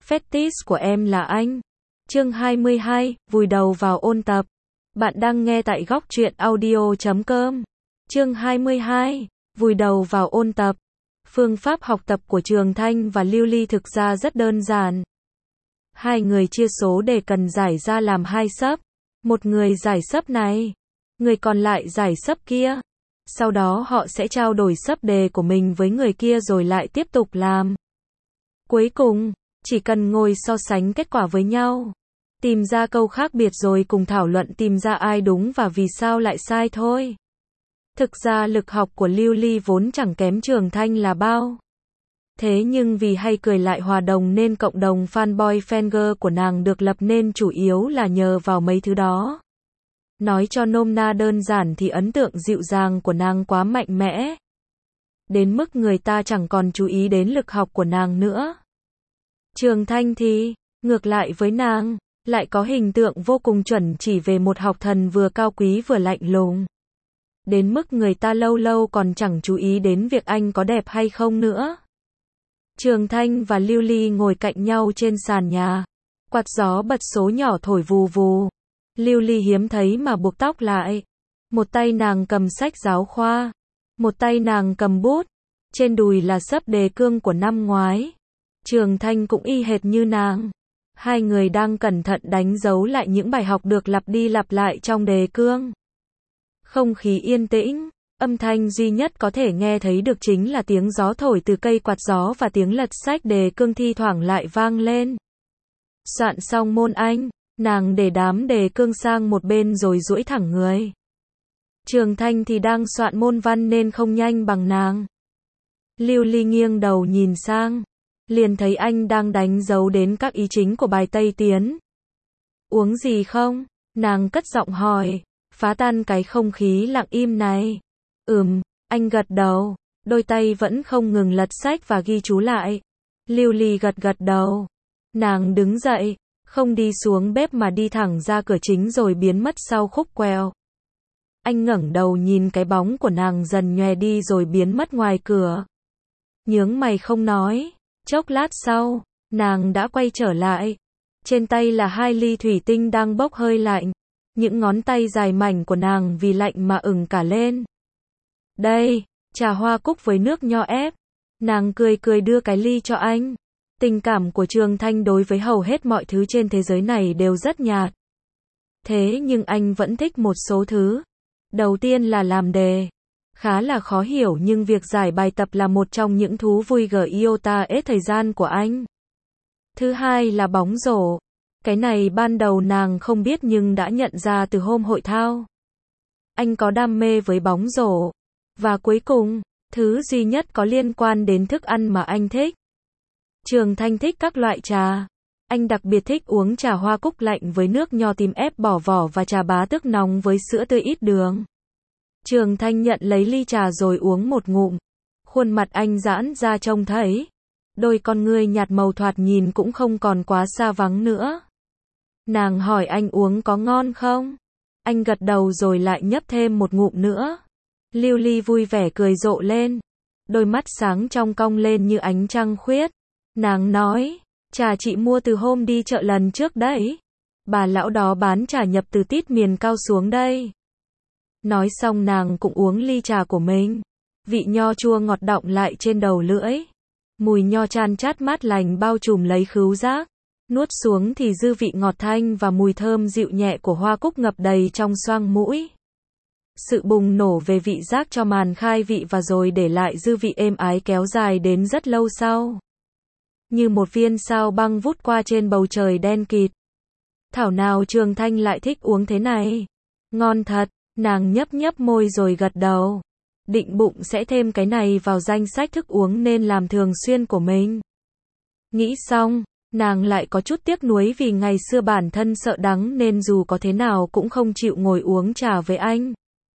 Fetish của em là anh. Chương 22, vùi đầu vào ôn tập. Bạn đang nghe tại góc truyện audio.com. Chương 22, vùi đầu vào ôn tập. Phương pháp học tập của Trường Thanh và Lưu Ly thực ra rất đơn giản. Hai người chia số đề cần giải ra làm hai sấp. Một người giải sấp này, người còn lại giải sấp kia. Sau đó họ sẽ trao đổi sấp đề của mình với người kia rồi lại tiếp tục làm. Cuối cùng, chỉ cần ngồi so sánh kết quả với nhau, tìm ra câu khác biệt rồi cùng thảo luận tìm ra ai đúng và vì sao lại sai thôi. Thực ra lực học của Lưu Ly vốn chẳng kém Trường Thanh là bao. Thế nhưng vì hay cười lại hòa đồng nên cộng đồng fanboy fangirl của nàng được lập nên chủ yếu là nhờ vào mấy thứ đó. Nói cho nôm na đơn giản thì ấn tượng dịu dàng của nàng quá mạnh mẽ. Đến mức người ta chẳng còn chú ý đến lực học của nàng nữa. Trường Thanh thì, ngược lại với nàng, lại có hình tượng vô cùng chuẩn chỉ về một học thần vừa cao quý vừa lạnh lùng. Đến mức người ta lâu lâu còn chẳng chú ý đến việc anh có đẹp hay không nữa. Trường Thanh và Lưu Ly ngồi cạnh nhau trên sàn nhà. Quạt gió bật số nhỏ thổi vù vù. Lưu Ly hiếm thấy mà buộc tóc lại. Một tay nàng cầm sách giáo khoa. Một tay nàng cầm bút. Trên đùi là sấp đề cương của năm ngoái. Trường Thanh cũng y hệt như nàng. Hai người đang cẩn thận đánh dấu lại những bài học được lặp đi lặp lại trong đề cương. Không khí yên tĩnh, âm thanh duy nhất có thể nghe thấy được chính là tiếng gió thổi từ cây quạt gió và tiếng lật sách đề cương thi thoảng lại vang lên. Soạn xong môn Anh, nàng để đám đề cương sang một bên rồi duỗi thẳng người. Trường Thanh thì đang soạn môn Văn nên không nhanh bằng nàng. Lưu Ly nghiêng đầu nhìn sang, liền thấy anh đang đánh dấu đến các ý chính của bài Tây Tiến. Uống gì không? Nàng cất giọng hỏi, phá tan cái không khí lặng im này. Anh gật đầu, đôi tay vẫn không ngừng lật sách và ghi chú lại. Lưu Ly gật đầu. Nàng đứng dậy, không đi xuống bếp mà đi thẳng ra cửa chính rồi biến mất sau khúc quẹo. Anh ngẩng đầu nhìn cái bóng của nàng dần nhòe đi rồi biến mất ngoài cửa. Nhướng mày không nói. Chốc lát sau, nàng đã quay trở lại. Trên tay là 2 ly thủy tinh đang bốc hơi lạnh. Những ngón tay dài mảnh của nàng vì lạnh mà ửng cả lên. Đây, trà hoa cúc với nước nho ép. Nàng cười cười đưa cái ly cho anh. Tình cảm của Trường Thanh đối với hầu hết mọi thứ trên thế giới này đều rất nhạt. Thế nhưng anh vẫn thích một số thứ. Đầu tiên là làm đề. Khá là khó hiểu nhưng việc giải bài tập là một trong những thú vui iota ết thời gian của anh. Thứ hai là bóng rổ. Cái này ban đầu nàng không biết nhưng đã nhận ra từ hôm hội thao. Anh có đam mê với bóng rổ. Và cuối cùng, thứ duy nhất có liên quan đến thức ăn mà anh thích. Trường Thanh thích các loại trà. Anh đặc biệt thích uống trà hoa cúc lạnh với nước nho tím ép bỏ vỏ và trà bá tước nóng với sữa tươi ít đường. Trường Thanh nhận lấy ly trà rồi uống một ngụm. Khuôn mặt anh giãn ra trông thấy. Đôi con ngươi nhạt màu thoạt nhìn cũng không còn quá xa vắng nữa. Nàng hỏi anh uống có ngon không? Anh gật đầu rồi lại nhấp thêm một ngụm nữa. Lưu Ly vui vẻ cười rộ lên. Đôi mắt sáng trong cong lên như ánh trăng khuyết. Nàng nói, trà chị mua từ hôm đi chợ lần trước đấy. Bà lão đó bán trà nhập từ tít miền cao xuống đây. Nói xong nàng cũng uống ly trà của mình. Vị nho chua ngọt đọng lại trên đầu lưỡi. Mùi nho chan chát mát lành bao trùm lấy khứu giác. Nuốt xuống thì dư vị ngọt thanh và mùi thơm dịu nhẹ của hoa cúc ngập đầy trong xoang mũi. Sự bùng nổ về vị giác cho màn khai vị và rồi để lại dư vị êm ái kéo dài đến rất lâu sau. Như một viên sao băng vút qua trên bầu trời đen kịt. Thảo nào Trường Thanh lại thích uống thế này. Ngon thật, nàng nhấp môi rồi gật đầu. Định bụng sẽ thêm cái này vào danh sách thức uống nên làm thường xuyên của mình. Nghĩ xong, nàng lại có chút tiếc nuối vì ngày xưa bản thân sợ đắng nên dù có thế nào cũng không chịu ngồi uống trà với anh.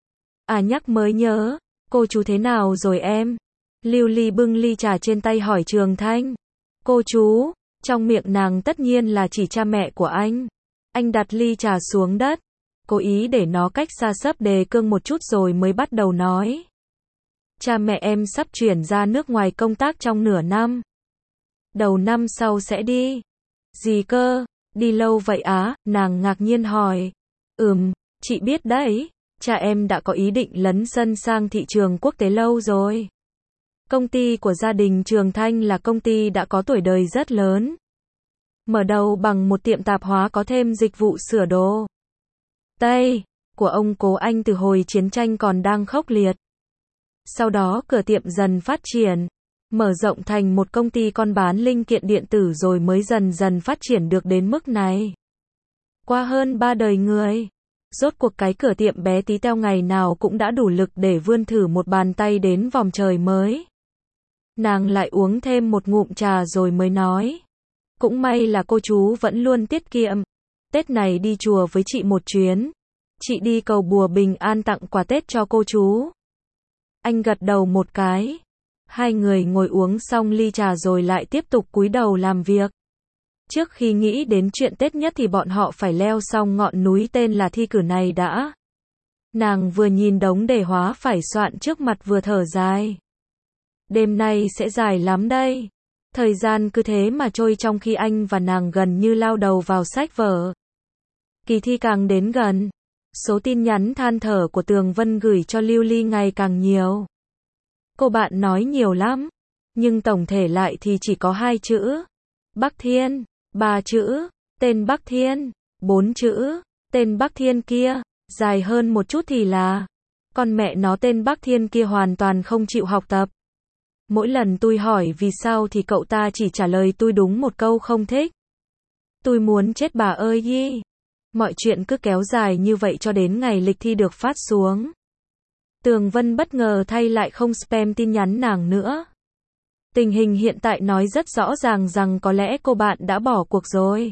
À nhắc mới nhớ, cô chú thế nào rồi em? Lưu Ly bưng ly trà trên tay hỏi Trường Thanh. Cô chú, trong miệng nàng tất nhiên là chỉ cha mẹ của anh. Anh đặt ly trà xuống đất, cố ý để nó cách xa sấp đề cương một chút rồi mới bắt đầu nói. Cha mẹ em sắp chuyển ra nước ngoài công tác trong nửa năm. Đầu năm sau sẽ đi. Gì cơ? Đi lâu vậy á? Nàng ngạc nhiên hỏi. Chị biết đấy, cha em đã có ý định lấn sân sang thị trường quốc tế lâu rồi. Công ty của gia đình Trường Thanh là công ty đã có tuổi đời rất lớn. Mở đầu bằng một tiệm tạp hóa có thêm dịch vụ sửa đồ Tây của ông cố anh từ hồi chiến tranh còn đang khốc liệt. Sau đó cửa tiệm dần phát triển, mở rộng thành một công ty con bán linh kiện điện tử rồi mới dần dần phát triển được đến mức này. Qua hơn 3 đời người, rốt cuộc cái cửa tiệm bé tí teo ngày nào cũng đã đủ lực để vươn thử một bàn tay đến vòng trời mới. Nàng lại uống thêm một ngụm trà rồi mới nói. Cũng may là cô chú vẫn luôn tiết kiệm. Tết này đi chùa với chị một chuyến. Chị đi cầu bùa bình an tặng quà Tết cho cô chú. Anh gật đầu một cái. Hai người ngồi uống xong ly trà rồi lại tiếp tục cúi đầu làm việc. Trước khi nghĩ đến chuyện Tết nhất thì bọn họ phải leo xong ngọn núi tên là thi cử này đã. Nàng vừa nhìn đống đề hóa phải soạn trước mặt vừa thở dài. Đêm nay sẽ dài lắm đây. Thời gian cứ thế mà trôi trong khi anh và nàng gần như lao đầu vào sách vở. Kỳ thi càng đến gần. Số tin nhắn than thở của Tường Vân gửi cho Lưu Ly ngày càng nhiều. Cô bạn nói nhiều lắm. Nhưng tổng thể lại thì chỉ có 2 chữ. Bắc Thiên. 3 chữ. Tên Bắc Thiên. 4 chữ. Tên Bắc Thiên kia. Dài hơn một chút thì là. Con mẹ nó tên Bắc Thiên kia hoàn toàn không chịu học tập. Mỗi lần tôi hỏi vì sao thì cậu ta chỉ trả lời tôi đúng một câu không thích. Tôi muốn chết bà ơi yi. Mọi chuyện cứ kéo dài như vậy cho đến ngày lịch thi được phát xuống. Tường Vân bất ngờ thay lại không spam tin nhắn nàng nữa. Tình hình hiện tại nói rất rõ ràng rằng có lẽ cô bạn đã bỏ cuộc rồi.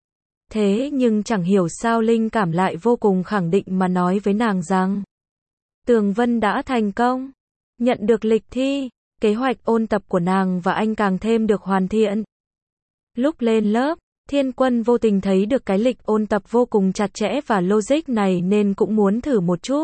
Thế nhưng chẳng hiểu sao linh cảm lại vô cùng khẳng định mà nói với nàng rằng Tường Vân đã thành công, nhận được lịch thi, kế hoạch ôn tập của nàng và anh càng thêm được hoàn thiện. Lúc lên lớp, Thiên Quân vô tình thấy được cái lịch ôn tập vô cùng chặt chẽ và logic này nên cũng muốn thử một chút.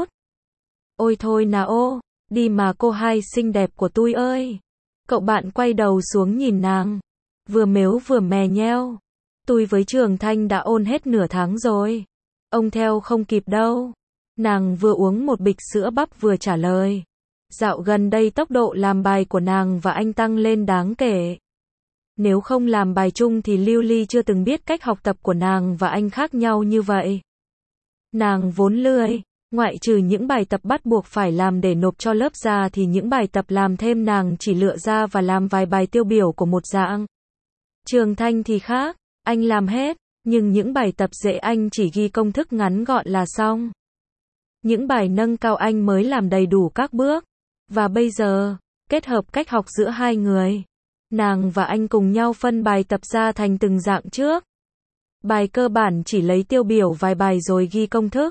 Ôi thôi nào ô, đi mà cô hai xinh đẹp của tôi ơi. Cậu bạn quay đầu xuống nhìn nàng, vừa mếu vừa mè nheo. Tôi với Trường Thanh đã ôn hết nửa tháng rồi. Ông theo không kịp đâu. Nàng vừa uống một bịch sữa bắp vừa trả lời. Dạo gần đây tốc độ làm bài của nàng và anh tăng lên đáng kể. Nếu không làm bài chung thì Lưu Ly chưa từng biết cách học tập của nàng và anh khác nhau như vậy. Nàng vốn lười, ngoại trừ những bài tập bắt buộc phải làm để nộp cho lớp ra thì những bài tập làm thêm nàng chỉ lựa ra và làm vài bài tiêu biểu của một dạng. Trường Thanh thì khác, anh làm hết, nhưng những bài tập dễ anh chỉ ghi công thức ngắn gọn là xong. Những bài nâng cao anh mới làm đầy đủ các bước. Và bây giờ, kết hợp cách học giữa hai người, nàng và anh cùng nhau phân bài tập ra thành từng dạng trước. Bài cơ bản chỉ lấy tiêu biểu vài bài rồi ghi công thức.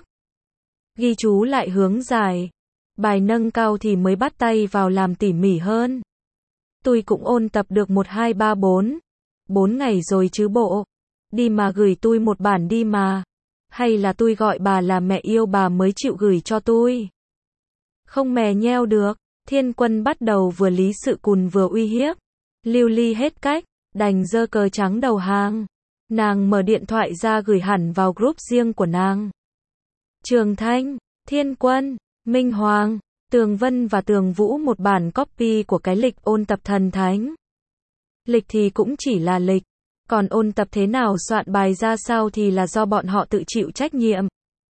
Ghi chú lại hướng dài. Bài nâng cao thì mới bắt tay vào làm tỉ mỉ hơn. Tôi cũng ôn tập được 1, 2, 3, 4. 4 ngày rồi chứ bộ. Đi mà gửi tôi một bản đi mà. Hay là tôi gọi bà là mẹ yêu bà mới chịu gửi cho tôi. Không mè nheo được. Thiên Quân bắt đầu vừa lý sự cùn vừa uy hiếp. Lưu Ly hết cách, đành giơ cờ trắng đầu hàng. Nàng mở điện thoại ra gửi hẳn vào group riêng của nàng. Trường Thanh, Thiên Quân, Minh Hoàng, Tường Vân và Tường Vũ một bản copy của cái lịch ôn tập thần thánh. Lịch thì cũng chỉ là lịch, còn ôn tập thế nào soạn bài ra sao thì là do bọn họ tự chịu trách nhiệm.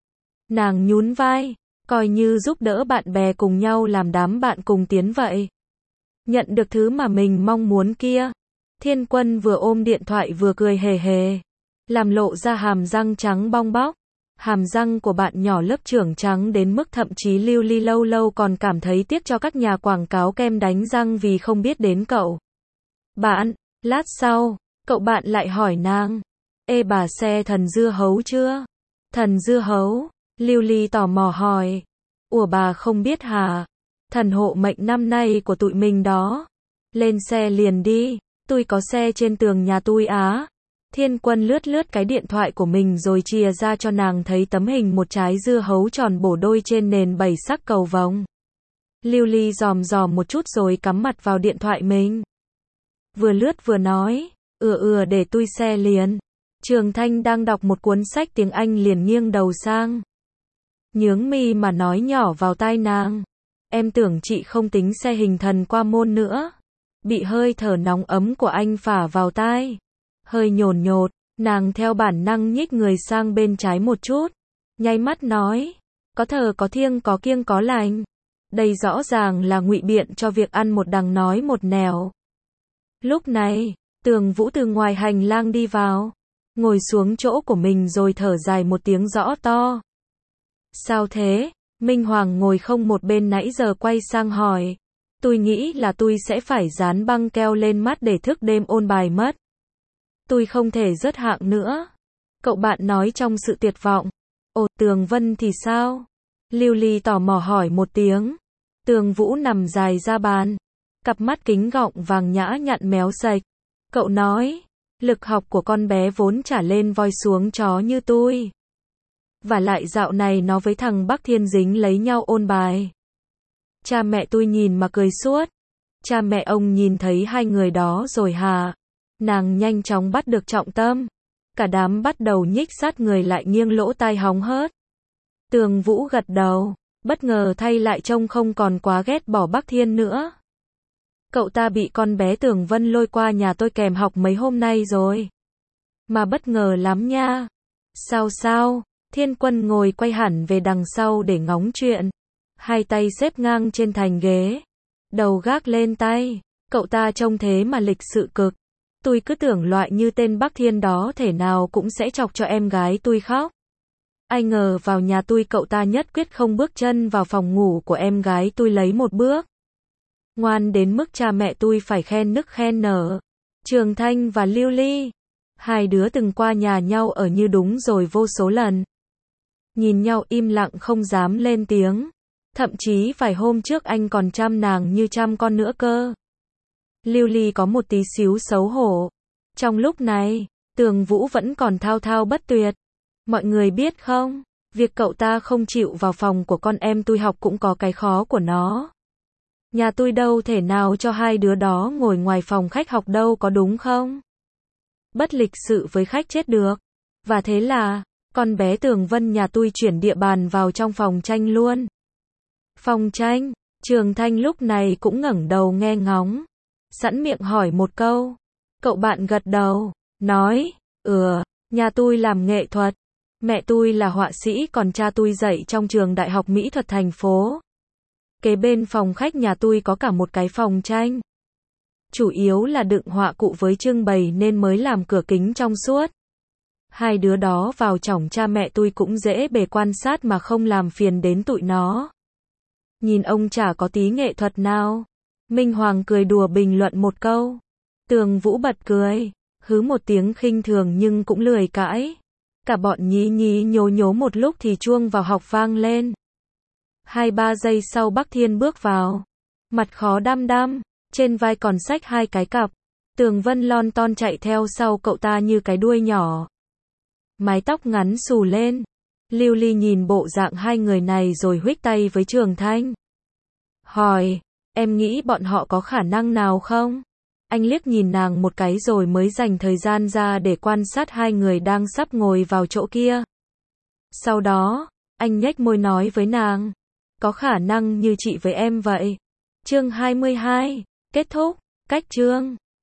Nàng nhún vai, coi như giúp đỡ bạn bè cùng nhau làm đám bạn cùng tiến vậy. Nhận được thứ mà mình mong muốn kia. Thiên Quân vừa ôm điện thoại vừa cười hề hề. Làm lộ ra hàm răng trắng bong bóc. Hàm răng của bạn nhỏ lớp trưởng trắng đến mức thậm chí Lưu Ly lâu lâu còn cảm thấy tiếc cho các nhà quảng cáo kem đánh răng vì không biết đến cậu. Bạn, lát sau, cậu bạn lại hỏi nàng. Ê bà xe thần dưa hấu chưa? Thần dưa hấu? Lưu Ly tò mò hỏi. Ủa bà không biết hả? Thần hộ mệnh năm nay của tụi mình đó. Lên xe liền đi, tôi có xe trên tường nhà tôi á. Thiên Quân lướt lướt cái điện thoại của mình rồi chìa ra cho nàng thấy tấm hình một trái dưa hấu tròn bổ đôi trên nền 7 sắc cầu vồng. Lưu Ly dòm dòm một chút rồi cắm mặt vào điện thoại mình. Vừa lướt vừa nói, để tôi xe liền. Trường Thanh đang đọc một cuốn sách tiếng Anh liền nghiêng đầu sang. Nhướng mi mà nói nhỏ vào tai nàng. Em tưởng chị không tính xe hình thần qua môn nữa. Bị hơi thở nóng ấm của anh phả vào tai. Hơi nhồn nhột, nàng theo bản năng nhích người sang bên trái một chút. Nháy mắt nói. Có thờ có thiêng có kiêng có lành. Đây rõ ràng là ngụy biện cho việc ăn một đằng nói một nẻo. Lúc này, Tường Vũ từ ngoài hành lang đi vào. Ngồi xuống chỗ của mình rồi thở dài một tiếng rõ to. Sao thế? Minh Hoàng ngồi không một bên nãy giờ quay sang hỏi. Tôi nghĩ là tôi sẽ phải dán băng keo lên mắt để thức đêm ôn bài mất. Tôi không thể rớt hạng nữa. Cậu bạn nói trong sự tuyệt vọng. Ồ, Tường Vân thì sao? Lưu Ly tò mò hỏi một tiếng. Tường Vũ nằm dài ra bàn. Cặp mắt kính gọng vàng nhã nhặn méo sạch. Cậu nói, lực học của con bé vốn chả lên voi xuống chó như tôi. Và lại dạo này nó với thằng Bắc Thiên dính lấy nhau ôn bài. Cha mẹ tôi nhìn mà cười suốt. Cha mẹ ông nhìn thấy hai người đó rồi hả? Nàng nhanh chóng bắt được trọng tâm. Cả đám bắt đầu nhích sát người lại nghiêng lỗ tai hóng hớt. Tường Vũ gật đầu, bất ngờ thay lại trông không còn quá ghét bỏ Bắc Thiên nữa. Cậu ta bị con bé Tường Vân lôi qua nhà tôi kèm học mấy hôm nay rồi. Mà bất ngờ lắm nha. Sao? Thiên Quân ngồi quay hẳn về đằng sau để ngóng chuyện. Hai tay xếp ngang trên thành ghế. Đầu gác lên tay. Cậu ta trông thế mà lịch sự cực. Tôi cứ tưởng loại như tên Bắc Thiên đó thể nào cũng sẽ chọc cho em gái tôi khóc. Ai ngờ vào nhà tôi cậu ta nhất quyết không bước chân vào phòng ngủ của em gái tôi lấy một bước. Ngoan đến mức cha mẹ tôi phải khen nức khen nở. Trường Thanh và Lưu Ly. Hai đứa từng qua nhà nhau ở như đúng rồi vô số lần. Nhìn nhau im lặng không dám lên tiếng. Thậm chí vài hôm trước anh còn chăm nàng như chăm con nữa cơ. Lưu Ly có một tí xíu xấu hổ. Trong lúc này, Tường Vũ vẫn còn thao thao bất tuyệt. Mọi người biết không, việc cậu ta không chịu vào phòng của con em tôi học cũng có cái khó của nó. Nhà tôi đâu thể nào cho hai đứa đó ngồi ngoài phòng khách học đâu có đúng không? Bất lịch sự với khách chết được. Và thế là, con bé Tường Vân nhà tôi chuyển địa bàn vào trong phòng tranh luôn. Phòng tranh, Trường Thanh lúc này cũng ngẩng đầu nghe ngóng. Sẵn miệng hỏi một câu. Cậu bạn gật đầu, nói, nhà tôi làm nghệ thuật. Mẹ tôi là họa sĩ còn cha tôi dạy trong trường Đại học Mỹ thuật thành phố. Kế bên phòng khách nhà tôi có cả một cái phòng tranh. Chủ yếu là đựng họa cụ với trưng bày nên mới làm cửa kính trong suốt. Hai đứa đó vào chổng cha mẹ tôi cũng dễ bề quan sát mà không làm phiền đến tụi nó. Nhìn ông chả có tí nghệ thuật nào. Minh Hoàng cười đùa bình luận một câu. Tường Vũ bật cười, hứ một tiếng khinh thường nhưng cũng lười cãi. Cả bọn nhí nhí nhố nhố một lúc thì chuông vào học vang lên. 2-3 giây sau Bắc Thiên bước vào. Mặt khó đăm đăm, trên vai còn xách hai cái cặp. Tường Vân lon ton chạy theo sau cậu ta như cái đuôi nhỏ. Mái tóc ngắn xù lên. Lưu Ly nhìn bộ dạng hai người này rồi huých tay với Trường Thanh. Hỏi, em nghĩ bọn họ có khả năng nào không? Anh liếc nhìn nàng một cái rồi mới dành thời gian ra để quan sát hai người đang sắp ngồi vào chỗ kia. Sau đó, anh nhếch môi nói với nàng. Có khả năng như chị với em vậy. Chương 22, kết thúc, cách chương.